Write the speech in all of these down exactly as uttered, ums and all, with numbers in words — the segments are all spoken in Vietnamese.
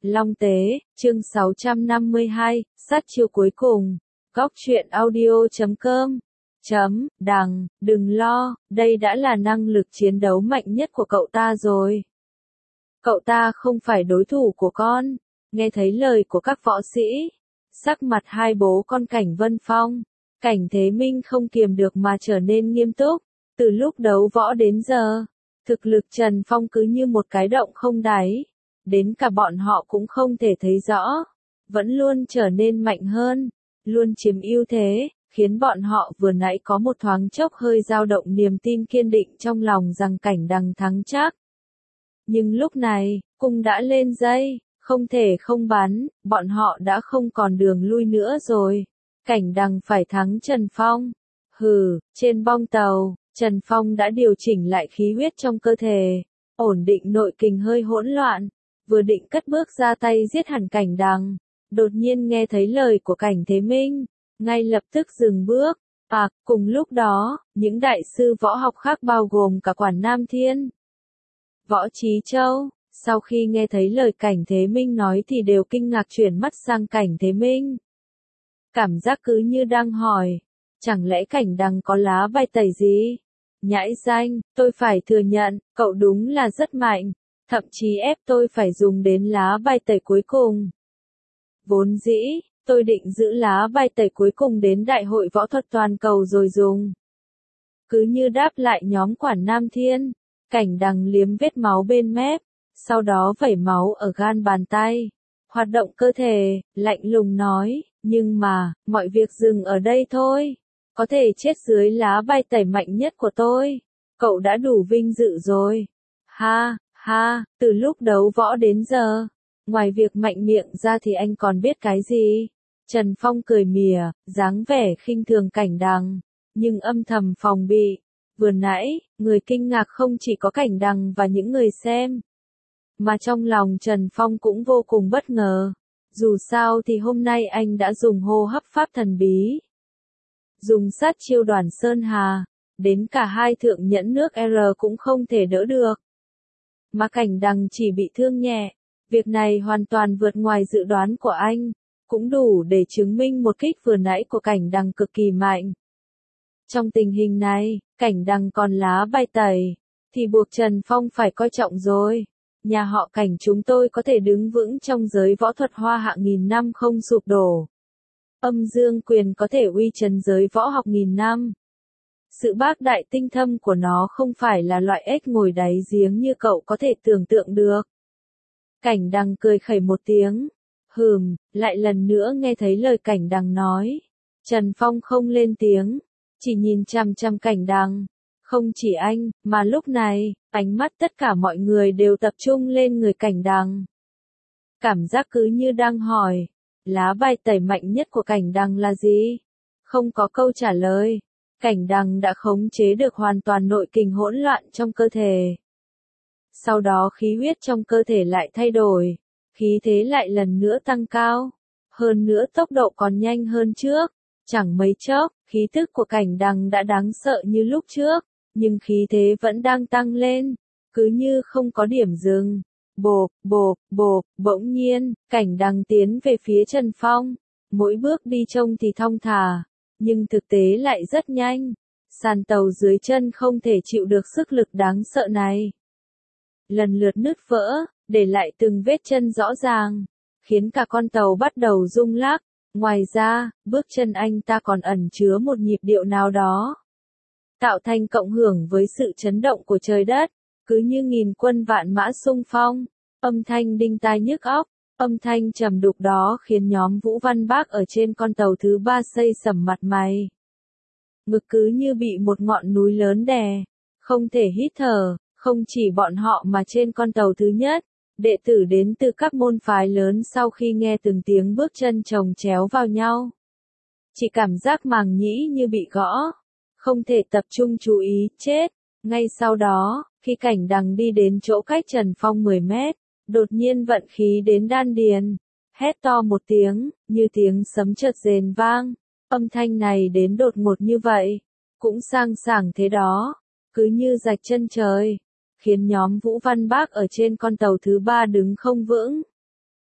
Long Tế, chương sáu trăm năm mươi hai, sát chiêu cuối cùng. Góc truyện audio chấm com. Chấm, đằng, đừng lo, đây đã là năng lực chiến đấu mạnh nhất của cậu ta rồi. Cậu ta không phải đối thủ của con. Nghe thấy lời của các võ sĩ, sắc mặt hai bố con Cảnh Vân Phong, Cảnh Thế Minh không kiềm được mà trở nên nghiêm túc. Từ lúc đấu võ đến giờ, thực lực Trần Phong cứ như một cái động không đáy. Đến cả bọn họ cũng không thể thấy rõ. Vẫn luôn trở nên mạnh hơn, luôn chiếm ưu thế, khiến bọn họ vừa nãy có một thoáng chốc hơi dao động niềm tin kiên định trong lòng rằng Cảnh Đằng thắng chắc. Nhưng lúc này, cung đã lên dây, không thể không bắn, bọn họ đã không còn đường lui nữa rồi. Cảnh Đằng phải thắng Trần Phong. Hừ, trên bong tàu, Trần Phong đã điều chỉnh lại khí huyết trong cơ thể, ổn định nội kình hơi hỗn loạn, vừa định cất bước ra tay giết hẳn Cảnh Đằng, đột nhiên nghe thấy lời của Cảnh Thế Minh, ngay lập tức dừng bước. À, cùng lúc đó, những đại sư võ học khác bao gồm cả Quản Nam Thiên, Võ Trí Châu, sau khi nghe thấy lời Cảnh Thế Minh nói thì đều kinh ngạc chuyển mắt sang Cảnh Thế Minh. Cảm giác cứ như đang hỏi, chẳng lẽ Cảnh Đằng có lá bài tẩy gì? Nhãi danh, tôi phải thừa nhận, cậu đúng là rất mạnh, thậm chí ép tôi phải dùng đến lá bài tẩy cuối cùng. Vốn dĩ, tôi định giữ lá bài tẩy cuối cùng đến Đại hội Võ thuật toàn cầu rồi dùng. Cứ như đáp lại nhóm Quản Nam Thiên, Cảnh Đằng liếm vết máu bên mép, sau đó vẩy máu ở gan bàn tay, hoạt động cơ thể, lạnh lùng nói, nhưng mà, mọi việc dừng ở đây thôi. Có thể chết dưới lá bài tẩy mạnh nhất của tôi. Cậu đã đủ vinh dự rồi. Ha, ha, từ lúc đấu võ đến giờ, ngoài việc mạnh miệng ra thì anh còn biết cái gì? Trần Phong cười mỉa, dáng vẻ khinh thường Cảnh Đằng, nhưng âm thầm phòng bị. Vừa nãy, người kinh ngạc không chỉ có Cảnh Đằng và những người xem, mà trong lòng Trần Phong cũng vô cùng bất ngờ. Dù sao thì hôm nay anh đã dùng hô hấp pháp thần bí, dùng sát chiêu Đoàn Sơn Hà, đến cả hai thượng nhẫn nước R cũng không thể đỡ được. Mà Cảnh Đằng chỉ bị thương nhẹ, việc này hoàn toàn vượt ngoài dự đoán của anh, cũng đủ để chứng minh một kích vừa nãy của Cảnh Đằng cực kỳ mạnh. Trong tình hình này, Cảnh Đằng còn lá bài tẩy, thì buộc Trần Phong phải coi trọng rồi. Nhà họ Cảnh chúng tôi có thể đứng vững trong giới võ thuật hoa hạ nghìn năm không sụp đổ. Âm Dương Quyền có thể uy chấn giới võ học nghìn năm. Sự bác đại tinh thâm của nó không phải là loại ếch ngồi đáy giếng như cậu có thể tưởng tượng được. Cảnh Đằng cười khẩy một tiếng. Hừm, lại lần nữa nghe thấy lời Cảnh Đằng nói. Trần Phong không lên tiếng, chỉ nhìn chằm chằm Cảnh Đằng. Không chỉ anh, mà lúc này, ánh mắt tất cả mọi người đều tập trung lên người Cảnh Đằng. Cảm giác cứ như đang hỏi, lá bài tẩy mạnh nhất của Cảnh Đằng là gì? Không có câu trả lời. Cảnh Đằng đã khống chế được hoàn toàn nội kình hỗn loạn trong cơ thể. Sau đó khí huyết trong cơ thể lại thay đổi, khí thế lại lần nữa tăng cao. Hơn nữa tốc độ còn nhanh hơn trước. Chẳng mấy chốc, khí tức của Cảnh Đằng đã đáng sợ như lúc trước, nhưng khí thế vẫn đang tăng lên, cứ như không có điểm dừng. Bộp, bộp, bộp, bỗng nhiên, Cảnh Đằng tiến về phía Trần Phong. Mỗi bước đi trông thì thong thả, nhưng thực tế lại rất nhanh. Sàn tàu dưới chân không thể chịu được sức lực đáng sợ này. Lần lượt nứt vỡ, để lại từng vết chân rõ ràng, khiến cả con tàu bắt đầu rung lắc. Ngoài ra, bước chân anh ta còn ẩn chứa một nhịp điệu nào đó, tạo thành cộng hưởng với sự chấn động của trời đất. Cứ như nghìn quân vạn mã xung phong, âm thanh đinh tai nhức óc, âm thanh trầm đục đó khiến nhóm Vũ Văn Bác ở trên con tàu thứ ba xây sẩm mặt mày. Ngực cứ như bị một ngọn núi lớn đè, không thể hít thở. Không chỉ bọn họ mà trên con tàu thứ nhất, đệ tử đến từ các môn phái lớn sau khi nghe từng tiếng bước chân chồng chéo vào nhau, chỉ cảm giác màng nhĩ như bị gõ, không thể tập trung chú ý, chết. Ngay sau đó, khi Cảnh Đằng đi đến chỗ cách Trần Phong mười mét, đột nhiên vận khí đến đan điền, hét to một tiếng, như tiếng sấm chợt rền vang. Âm thanh này đến đột ngột như vậy, cũng sang sảng thế đó, cứ như rạch chân trời, khiến nhóm Vũ Văn Bác ở trên con tàu thứ ba đứng không vững.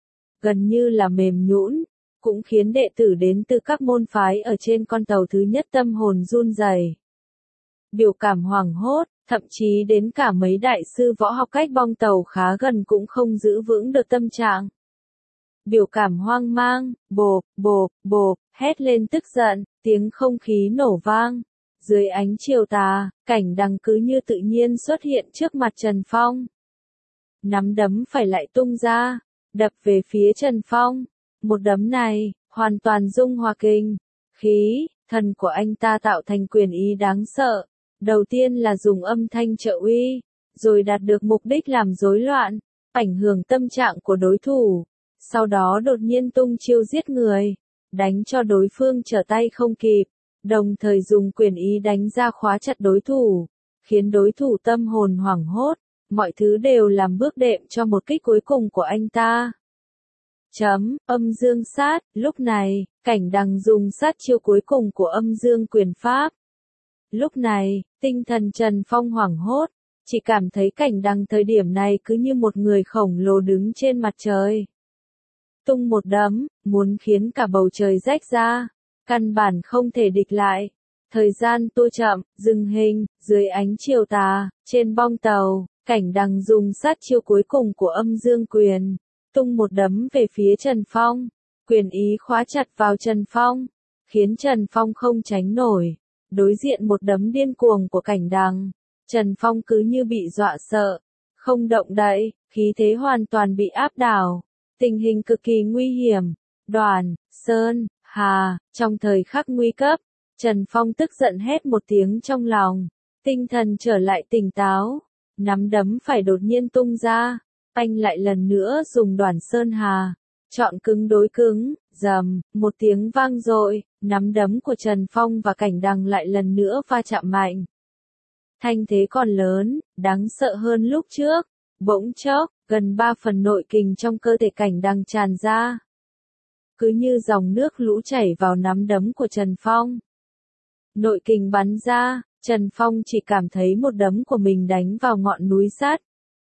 gần như là mềm nhũn, cũng khiến đệ tử đến từ các môn phái ở trên con tàu thứ nhất tâm hồn run rẩy. Biểu cảm hoảng hốt, thậm chí đến cả mấy đại sư võ học cách bong tàu khá gần cũng không giữ vững được tâm trạng. Biểu cảm hoang mang, bộp, bộp, bộp, hét lên tức giận, tiếng không khí nổ vang. Dưới ánh chiều tà, cảnh đằng cứ như tự nhiên xuất hiện trước mặt Trần Phong. Nắm đấm phải lại tung ra, đập về phía Trần Phong. Một đấm này, hoàn toàn dung hòa kinh, khí, thần của anh ta tạo thành quyền ý đáng sợ. Đầu tiên là dùng âm thanh trợ uy, rồi đạt được mục đích làm rối loạn, ảnh hưởng tâm trạng của đối thủ. Sau đó đột nhiên tung chiêu giết người, đánh cho đối phương trở tay không kịp, đồng thời dùng quyền ý đánh ra khóa chặt đối thủ, khiến đối thủ tâm hồn hoảng hốt, mọi thứ đều làm bước đệm cho một kích cuối cùng của anh ta. Chấm, âm dương sát, lúc này, cảnh đằng dùng sát chiêu cuối cùng của âm dương quyền pháp. Lúc này, tinh thần Trần Phong hoảng hốt, chỉ cảm thấy cảnh đằng thời điểm này cứ như một người khổng lồ đứng trên mặt trời. Tung một đấm, muốn khiến cả bầu trời rách ra, căn bản không thể địch lại. Thời gian tua chậm, dừng hình, dưới ánh chiều tà, trên bong tàu, cảnh đằng dùng sát chiêu cuối cùng của âm dương quyền, tung một đấm về phía Trần Phong, quyền ý khóa chặt vào Trần Phong, khiến Trần Phong không tránh nổi. Đối diện một đấm điên cuồng của cảnh đằng, Trần Phong cứ như bị dọa sợ, không động đậy, khí thế hoàn toàn bị áp đảo, tình hình cực kỳ nguy hiểm. Đoàn, Sơn, Hà, trong thời khắc nguy cấp, Trần Phong tức giận hét một tiếng trong lòng, tinh thần trở lại tỉnh táo, nắm đấm phải đột nhiên tung ra, anh lại lần nữa dùng Đoàn Sơn Hà, chọn cứng đối cứng, rầm, một tiếng vang dội, nắm đấm của Trần Phong và cảnh đằng lại lần nữa va chạm mạnh. Thanh thế còn lớn, đáng sợ hơn lúc trước, bỗng chốc, gần ba phần nội kình trong cơ thể cảnh đằng tràn ra. Cứ như dòng nước lũ chảy vào nắm đấm của Trần Phong. Nội kình bắn ra, Trần Phong chỉ cảm thấy một đấm của mình đánh vào ngọn núi sắt.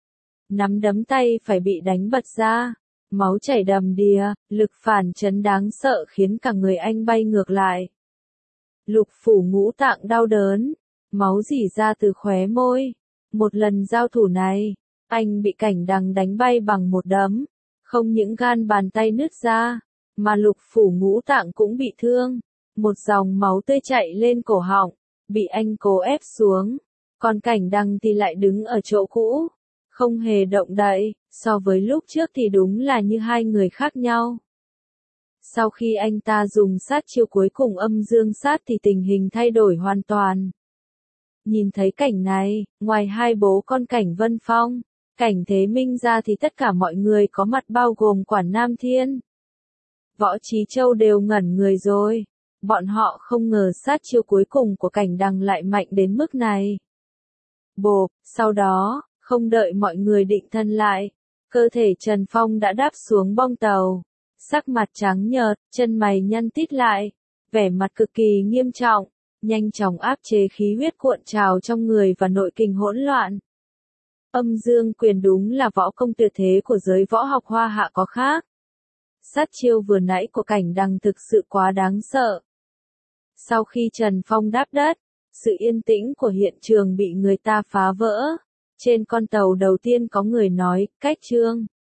Nắm đấm tay phải bị đánh bật ra, máu chảy đầm đìa, lực phản chấn đáng sợ khiến cả người anh bay ngược lại. Lục phủ ngũ tạng đau đớn, máu rỉ ra từ khóe môi. Một lần giao thủ này, anh bị cảnh đằng đánh bay bằng một đấm, không những gan bàn tay nứt ra, mà lục phủ ngũ tạng cũng bị thương. Một dòng máu tươi chảy lên cổ họng, bị anh cố ép xuống, còn cảnh đằng thì lại đứng ở chỗ cũ, không hề động đậy, so với lúc trước thì đúng là như hai người khác nhau. Sau khi anh ta dùng sát chiêu cuối cùng âm dương sát thì tình hình thay đổi hoàn toàn. Nhìn thấy cảnh này, ngoài hai bố con Cảnh Vân Phong, Cảnh Thế Minh ra thì tất cả mọi người có mặt bao gồm Quản Nam Thiên, Võ Trí Châu đều ngẩn người rồi. Bọn họ không ngờ sát chiêu cuối cùng của cảnh đằng lại mạnh đến mức này. Bộp, sau đó, không đợi mọi người định thân lại, cơ thể Trần Phong đã đáp xuống bong tàu, sắc mặt trắng nhợt, chân mày nhăn tít lại, vẻ mặt cực kỳ nghiêm trọng, nhanh chóng áp chế khí huyết cuộn trào trong người và nội kình hỗn loạn. Âm dương quyền đúng là võ công tuyệt thế của giới võ học Hoa Hạ có khác. Sát chiêu vừa nãy của cảnh đằng thực sự quá đáng sợ. Sau khi Trần Phong đáp đất, sự yên tĩnh của hiện trường bị người ta phá vỡ. Trên con tàu đầu tiên có người nói, cách trương.